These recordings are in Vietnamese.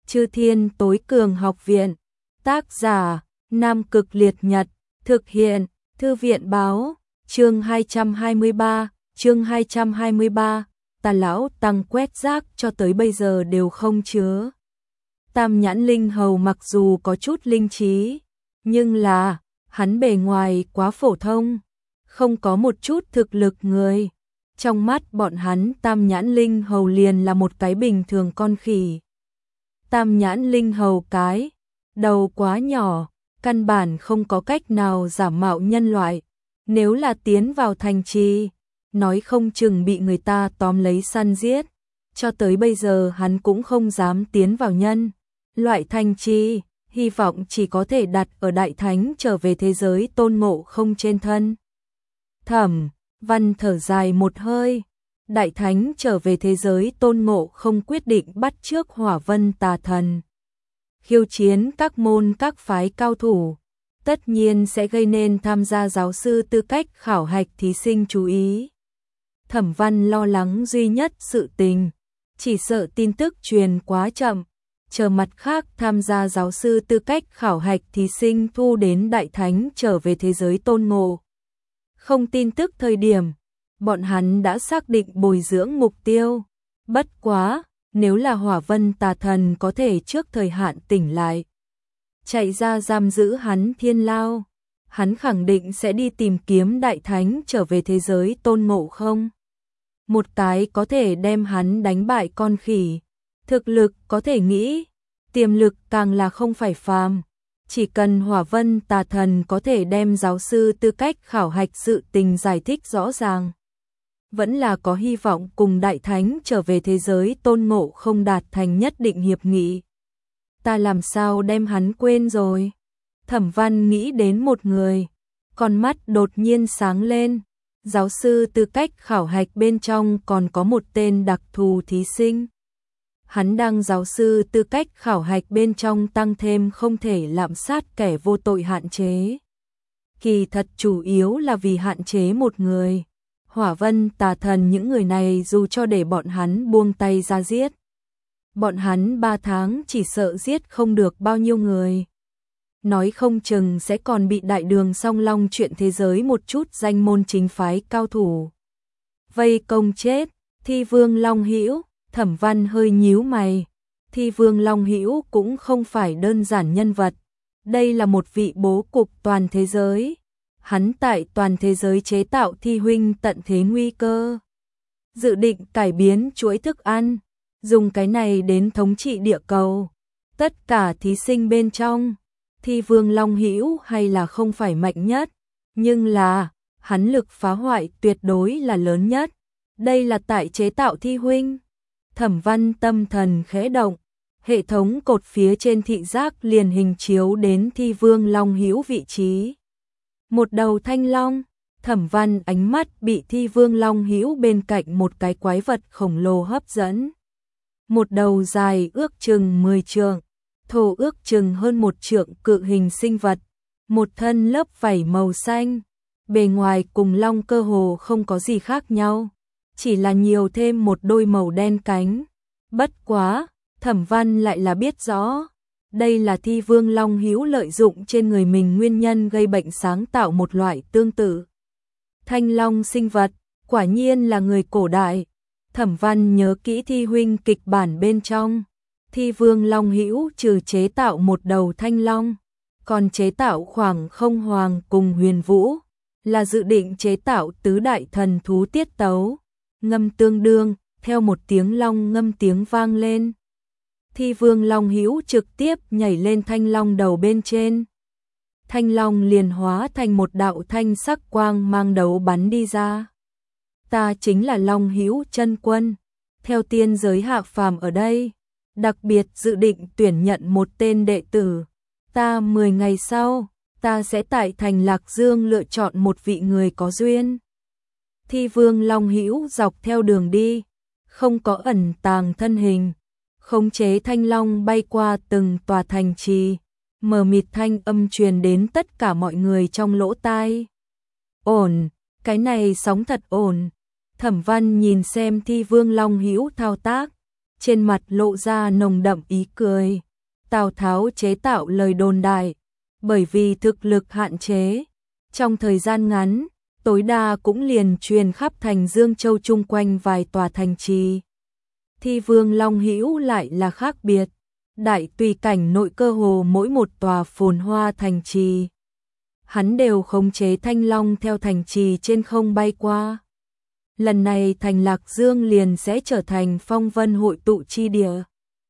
Chư Thiên Tối Cường Học Viện. Tác giả: Nam Cực Liệt Nhật. Thực hiện: Thư viện báo. Chương 223. Tà lão tăng quét rác cho tới bây giờ đều không chứa. Tam nhãn linh hầu mặc dù có chút linh trí, nhưng là hắn bề ngoài quá phổ thông, không có một chút thực lực người. Trong mắt bọn hắn tam nhãn linh hầu liền là một cái bình thường con khỉ. Tam nhãn linh hầu cái đầu quá nhỏ, căn bản không có cách nào giả mạo nhân loại. Nếu là tiến vào thành trì, nói không chừng bị người ta tóm lấy săn giết. Cho tới bây giờ hắn cũng không dám tiến vào nhân loại thành trì, hy vọng chỉ có thể đặt ở Đại Thánh trở về thế giới Tôn Ngộ Không trên thân. Thẩm Văn thở dài một hơi. Đại Thánh trở về thế giới Tôn Ngộ Không quyết định bắt chước Hỏa Vân Tà Thần, khiêu chiến các môn các phái cao thủ, tất nhiên sẽ gây nên tham gia giáo sư tư cách khảo hạch thí sinh chú ý. Thẩm Văn lo lắng duy nhất sự tình, chỉ sợ tin tức truyền quá chậm, chờ mặt khác tham gia giáo sư tư cách khảo hạch thí sinh thu đến Đại Thánh trở về thế giới Tôn Ngộ Không tin tức thời điểm, bọn hắn đã xác định bồi dưỡng mục tiêu. Bất quá, nếu là Hỏa Vân Tà Thần có thể trước thời hạn tỉnh lại, chạy ra giam giữ hắn Thiên Lao, hắn khẳng định sẽ đi tìm kiếm Đại Thánh trở về thế giới Tôn Ngộ Không. Một cái có thể đem hắn đánh bại con khỉ, thực lực có thể nghĩ, tiềm lực càng là không phải phàm. Chỉ cần Hỏa Vân Tà Thần có thể đem giáo sư tư cách khảo hạch sự tình giải thích rõ ràng, vẫn là có hy vọng cùng Đại Thánh trở về thế giới Tôn Ngộ Không đạt thành nhất định hiệp nghị. Ta làm sao đem hắn quên rồi? Thẩm Văn nghĩ đến một người, con mắt đột nhiên sáng lên. Giáo sư tư cách khảo hạch bên trong còn có một tên đặc thù thí sinh. Hắn đang giáo sư tư cách khảo hạch bên trong tăng thêm không thể lạm sát kẻ vô tội hạn chế. Kỳ thật chủ yếu là vì hạn chế một người. Hỏa Vân Tà Thần những người này dù cho để bọn hắn buông tay ra giết, bọn hắn 3 tháng chỉ sợ giết không được bao nhiêu người. Nói không chừng sẽ còn bị Đại Đường Song Long chuyện thế giới một chút danh môn chính phái cao thủ vây công chết. Thi Vương Long Hữu. Thẩm Văn hơi nhíu mày. Thi Vương Long Hữu cũng không phải đơn giản nhân vật, đây là một vị bố cục toàn thế giới. Hắn tại toàn thế giới chế tạo thi huynh tận thế nguy cơ, dự định cải biến chuỗi thức ăn, dùng cái này đến thống trị địa cầu. Tất cả thí sinh bên trong, Thi Vương Long Hữu hay là không phải mạnh nhất, nhưng là hắn lực phá hoại tuyệt đối là lớn nhất. Đây là tại chế tạo thi huynh. Thẩm Văn tâm thần khẽ động, hệ thống cột phía trên thị giác liền hình chiếu đến Thi Vương Long Hữu vị trí. Một đầu thanh long. Thẩm Văn ánh mắt bị Thi Vương Long Hữu bên cạnh một cái quái vật khổng lồ hấp dẫn. Một đầu dài ước chừng 10 trượng, thô ước chừng hơn 1 trượng cự hình sinh vật, một thân lớp vảy màu xanh, bề ngoài cùng long cơ hồ không có gì khác nhau, chỉ là nhiều thêm một đôi màu đen cánh. Bất quá, Thẩm Văn lại là biết rõ, đây là Thi Vương Long Hữu lợi dụng trên người mình nguyên nhân gây bệnh sáng tạo một loại tương tự thanh long sinh vật, quả nhiên là người cổ đại. Thẩm Văn nhớ kỹ thi huynh kịch bản bên trong, Thi Vương Long Hữu trừ chế tạo một đầu thanh long, còn chế tạo khoảng không hoàng cùng huyền vũ, là dự định chế tạo tứ đại thần thú tiết tấu. Ngâm tương đương, theo một tiếng long ngâm tiếng vang lên. Thi Vương Long Hữu trực tiếp nhảy lên thanh long đầu bên trên. Thanh long liền hóa thành một đạo thanh sắc quang mang đấu bắn đi ra. Ta chính là Long Hữu chân quân, theo tiên giới hạ phàm ở đây, đặc biệt dự định tuyển nhận một tên đệ tử. Ta 10 ngày sau, ta sẽ tại thành Lạc Dương lựa chọn một vị người có duyên. Thi Vương Long Hữu dọc theo đường đi, không có ẩn tàng thân hình, khống chế thanh long bay qua từng tòa thành trì, mờ mịt thanh âm truyền đến tất cả mọi người trong lỗ tai. Ổn, cái này sóng thật ổn. Thẩm Văn nhìn xem Thi Vương Long Hữu thao tác, trên mặt lộ ra nồng đậm ý cười. Tào Tháo chế tạo lời đồn đại, bởi vì thực lực hạn chế, trong thời gian ngắn, tối đa cũng liền truyền khắp thành Dương Châu chung quanh vài tòa thành trì. Thi Vương Long Hữu lại là khác biệt, đại tùy cảnh nội cơ hồ mỗi một tòa phồn hoa thành trì, hắn đều khống chế thanh long theo thành trì trên không bay qua. Lần này thành Lạc Dương liền sẽ trở thành phong vân hội tụ chi địa.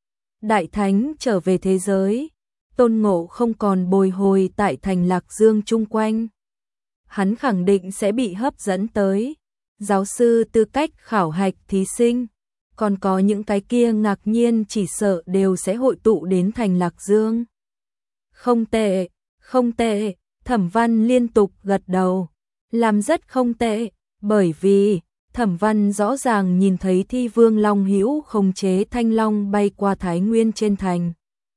Đại Thánh trở về thế giới, Tôn Ngộ không còn bồi hồi tại thành Lạc Dương chung quanh. Hắn khẳng định sẽ bị hấp dẫn tới. Giáo sư tư cách khảo hạch thí sinh, còn có những cái kia ngạc nhiên chỉ sợ đều sẽ hội tụ đến thành Lạc Dương. Không tệ, không tệ, Thẩm Văn liên tục gật đầu. Làm rất không tệ, bởi vì Thẩm Văn rõ ràng nhìn thấy Thi Vương Long Hữu khống chế thanh long bay qua Thái Nguyên trên thành.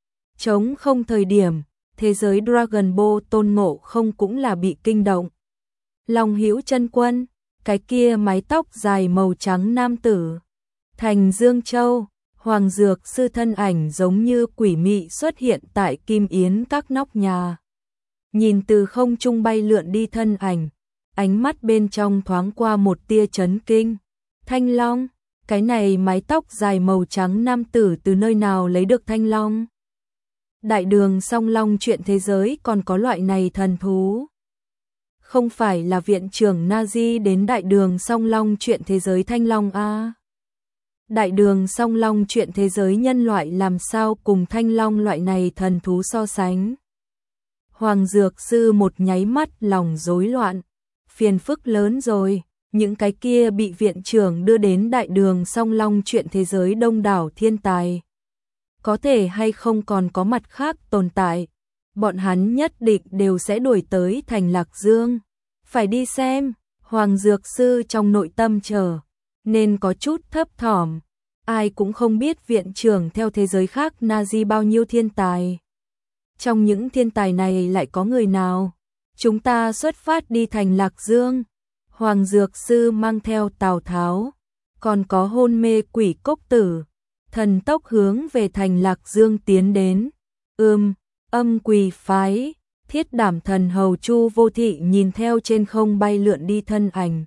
Trống không thời điểm, thế giới Dragon Ball Tôn Ngộ không cũng là bị kinh động. Long Hữu chân quân, cái kia mái tóc dài màu trắng nam tử. Thành Dương Châu, Hoàng Dược sư thân ảnh giống như quỷ mị xuất hiện tại Kim Yến các nóc nhà. Nhìn từ không trung bay lượn đi thân ảnh, ánh mắt bên trong thoáng qua một tia chấn kinh. Thanh long, cái này mái tóc dài màu trắng nam tử từ nơi nào lấy được thanh long? Đại đường Song Long chuyện thế giới còn có loại này thần thú. Không phải là viện trưởng Nazi đến đại đường Song Long chuyện thế giới thanh long a? Đại đường Song Long chuyện thế giới nhân loại làm sao cùng thanh long loại này thần thú so sánh? Hoàng Dược sư một nháy mắt lòng rối loạn, phiền phức lớn rồi, những cái kia bị viện trưởng đưa đến đại đường Song Long chuyện thế giới đông đảo thiên tài. Có thể hay không còn có mặt khác tồn tại, bọn hắn nhất định đều sẽ đuổi tới thành Lạc Dương. Phải đi xem, Hoàng Dược sư trong nội tâm chờ, nên có chút thấp thỏm. Ai cũng không biết viện trưởng theo thế giới khác Nazi bao nhiêu thiên tài. Trong những thiên tài này lại có người nào? Chúng ta xuất phát đi thành Lạc Dương. Hoàng Dược sư mang theo Tào Tháo, còn có hôn mê quỷ cốc tử, thần tốc hướng về thành Lạc Dương tiến đến. Âm quỳ phái, Thiết Đảm thần hầu Chu Vô Thị nhìn theo trên không bay lượn đi thân ảnh.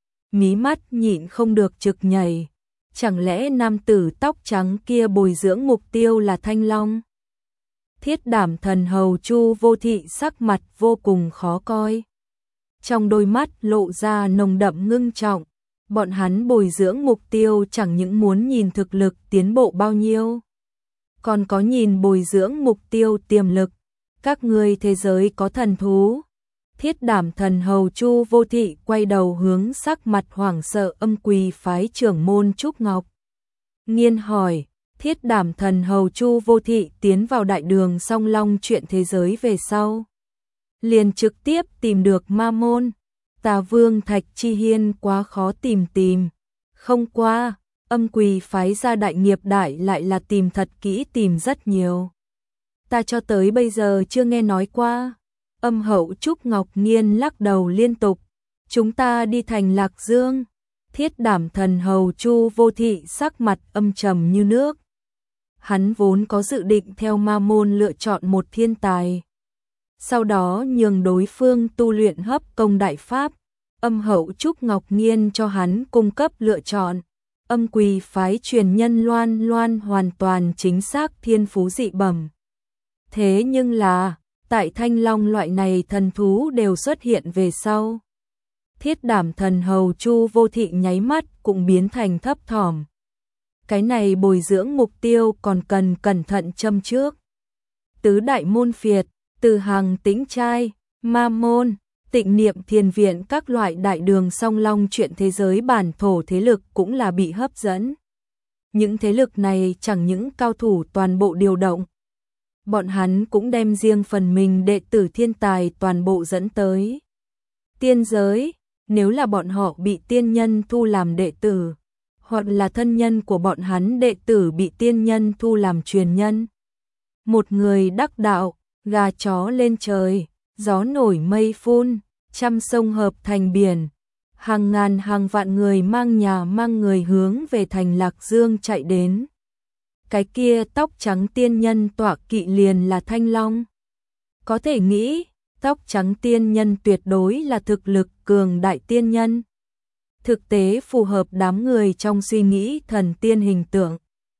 Mí mắt nhịn không được trực nhảy. Chẳng lẽ nam tử tóc trắng kia bồi dưỡng mục tiêu là thanh long? Thiết Đảm thần hầu Chu Vô Thị sắc mặt vô cùng khó coi. Trong đôi mắt lộ ra nồng đậm ngưng trọng. Bọn hắn bồi dưỡng mục tiêu chẳng những muốn nhìn thực lực tiến bộ bao nhiêu, còn có nhìn bồi dưỡng mục tiêu tiềm lực. Các ngươi thế giới có thần thú. Thiết Đảm thần hầu Chu Vô Thị quay đầu hướng sắc mặt hoảng sợ âm quỳ phái trưởng môn Trúc Ngọc Nghiên hỏi. Thiết Đảm thần hầu Chu Vô Thị tiến vào đại đường Song Long chuyện thế giới về sau, liền trực tiếp tìm được ma môn. Tà Vương Thạch Chi Hiên quá khó tìm. Không qua, âm quỳ phái gia đại nghiệp đại lại là tìm thật kỹ, tìm rất nhiều. Ta cho tới bây giờ chưa nghe nói qua. Âm hậu Trúc Ngọc Nghiên lắc đầu liên tục. Chúng ta đi thành Lạc Dương. Thiết Đảm thần hầu Chu Vô Thị sắc mặt âm trầm như nước. Hắn vốn có dự định theo ma môn lựa chọn một thiên tài, sau đó nhường đối phương tu luyện hấp công đại pháp. Âm hậu Trúc Ngọc Nghiên cho hắn cung cấp lựa chọn. Âm quỳ phái truyền nhân Loan Loan hoàn toàn chính xác thiên phú dị bẩm. Thế nhưng là, tại thanh long loại này thần thú đều xuất hiện về sau. Thiết Đảm thần hầu Chu Vô Thị nháy mắt cũng biến thành thấp thỏm. Cái này bồi dưỡng mục tiêu còn cần cẩn thận châm trước. Tứ đại môn phiệt, Từ Hàng Tĩnh Trai, Ma Môn, Tịnh Niệm Thiền Viện, các loại đại đường Song Long chuyện thế giới bản thổ thế lực cũng là bị hấp dẫn. Những thế lực này chẳng những cao thủ toàn bộ điều động, bọn hắn cũng đem riêng phần mình đệ tử thiên tài toàn bộ dẫn tới. Tiên giới, nếu là bọn họ bị tiên nhân thu làm đệ tử, hoặc là thân nhân của bọn hắn đệ tử bị tiên nhân thu làm truyền nhân. Một người đắc đạo, gà chó lên trời, gió nổi mây phun, trăm sông hợp thành biển. Hàng ngàn hàng vạn người mang nhà mang người hướng về thành Lạc Dương chạy đến. cái kia tóc trắng tiên nhân tọa kỵ liền là Thanh Long. Có thể nghĩ, tóc trắng tiên nhân tuyệt đối là thực lực cường đại tiên nhân. Thực tế phù hợp đám người trong suy nghĩ thần tiên hình tượng.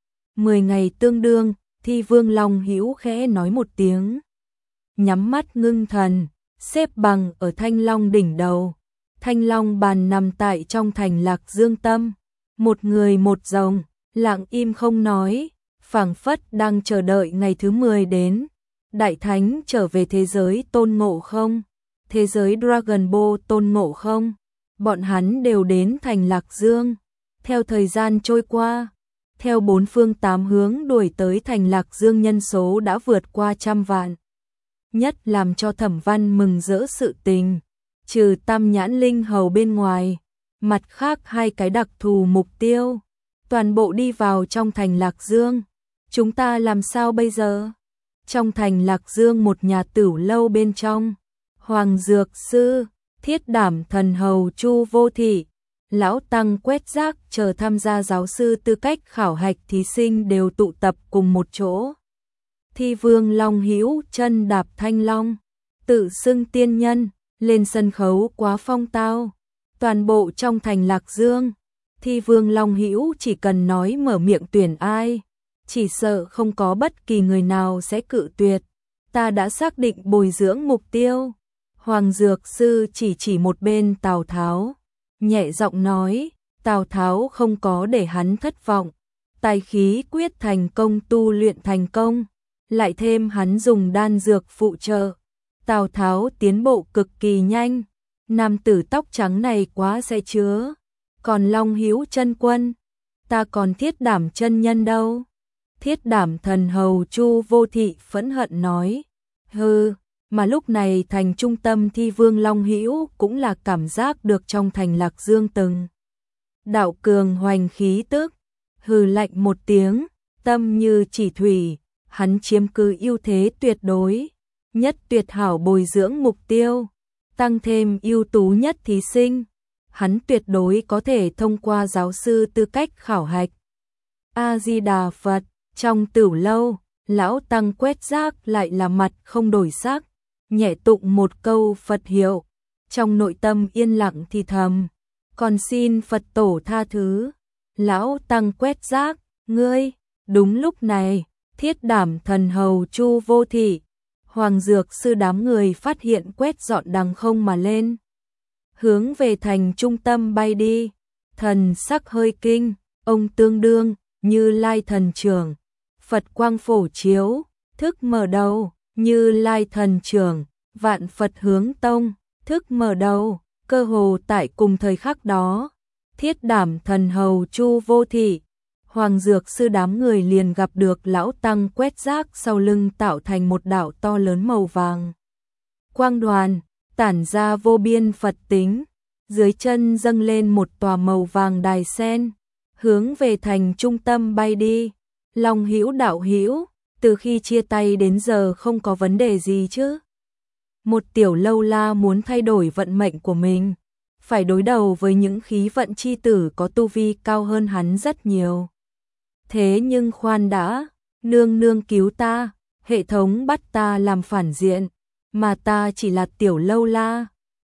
10 ngày tương đương, Thi Vương Long Hữu khẽ nói một tiếng. Nhắm mắt ngưng thần, xếp bằng ở Thanh Long đỉnh đầu. Thanh Long bàn nằm tại trong thành Lạc Dương Tâm. Một người một rồng, lặng im không nói, phảng phất đang chờ đợi ngày thứ 10 đến. Đại Thánh trở về thế giới Tôn Ngộ Không, thế giới Dragon Ball Tôn Ngộ Không. Bọn hắn đều đến thành Lạc Dương. Theo thời gian trôi qua, theo bốn phương tám hướng đuổi tới thành Lạc Dương nhân số đã vượt qua 100 vạn. Nhất làm cho Thẩm Văn mừng rỡ sự tình, trừ Tam Nhãn Linh Hầu bên ngoài, mặt khác 2 cái đặc thù mục tiêu, toàn bộ đi vào trong thành Lạc Dương. Chúng ta làm sao bây giờ? Trong thành Lạc Dương một nhà tửu lâu bên trong, Hoàng Dược Sư, Thiết Đảm Thần Hầu Chu Vô Thị, Lão Tăng Quét Rác chờ tham gia giáo sư tư cách khảo hạch thí sinh đều tụ tập cùng một chỗ. Thi Vương Long Hữu chân đạp Thanh Long, tự xưng tiên nhân, lên sân khấu quá phong tao. Toàn bộ trong thành Lạc Dương, Thi Vương Long Hữu chỉ cần nói mở miệng tuyển ai, chỉ sợ không có bất kỳ người nào sẽ cự tuyệt. Ta đã xác định bồi dưỡng mục tiêu. Hoàng Dược Sư chỉ một bên Tào Tháo, nhẹ giọng nói, Tào Tháo không có để hắn thất vọng. Tài khí quyết thành công tu luyện thành công, lại thêm hắn dùng đan dược phụ trợ. Tào Tháo tiến bộ cực kỳ nhanh, nam tử tóc trắng này quá sẽ chứa. Còn Long Hữu chân quân, ta còn Thiết Đảm chân nhân đâu? Thiết Đảm Thần Hầu Chu Vô Thị phẫn hận nói, hừ. Mà lúc này thành trung tâm Thi Vương Long Hữu cũng là cảm giác được trong thành Lạc Dương từng đạo cường hoành khí tức, hừ lạnh một tiếng, tâm như chỉ thủy, hắn chiếm cứ ưu thế tuyệt đối, nhất tuyệt hảo bồi dưỡng mục tiêu, tăng thêm ưu tú nhất thí sinh, hắn tuyệt đối có thể thông qua giáo sư tư cách khảo hạch. A Di Đà Phật, trong tửu lâu, Lão Tăng Quét Rác lại là mặt không đổi sắc, nhẹ tụng một câu Phật hiệu, trong nội tâm yên lặng thì thầm, còn xin Phật tổ tha thứ. Lão Tăng Quét Rác, ngươi. Đúng lúc này, Thiết Đảm Thần Hầu Chu Vô Thị, Hoàng Dược Sư đám người phát hiện quét dọn đằng không mà lên, hướng về thành trung tâm bay đi. Thần sắc hơi kinh, ông tương đương Như Lai thần trưởng, Phật quang phổ chiếu, thức mở đầu. Như Lai thần trưởng, Vạn Phật hướng tông, thức mở đầu. Cơ hồ tại cùng thời khắc đó, Thiết Đảm Thần Hầu Chu Vô Thị, Hoàng Dược Sư đám người liền gặp được Lão Tăng Quét Rác sau lưng tạo thành một đạo to lớn màu vàng. Quang đoàn, tản ra vô biên Phật tính, dưới chân dâng lên một tòa màu vàng đài sen, hướng về thành trung tâm bay đi. Long Hữu đạo hữu, từ khi chia tay đến giờ không có vấn đề gì chứ? Một tiểu lâu la muốn thay đổi vận mệnh của mình, phải đối đầu với những khí vận chi tử có tu vi cao hơn hắn rất nhiều. Thế nhưng khoan đã, nương nương cứu ta, hệ thống bắt ta làm phản diện, mà ta chỉ là tiểu lâu la,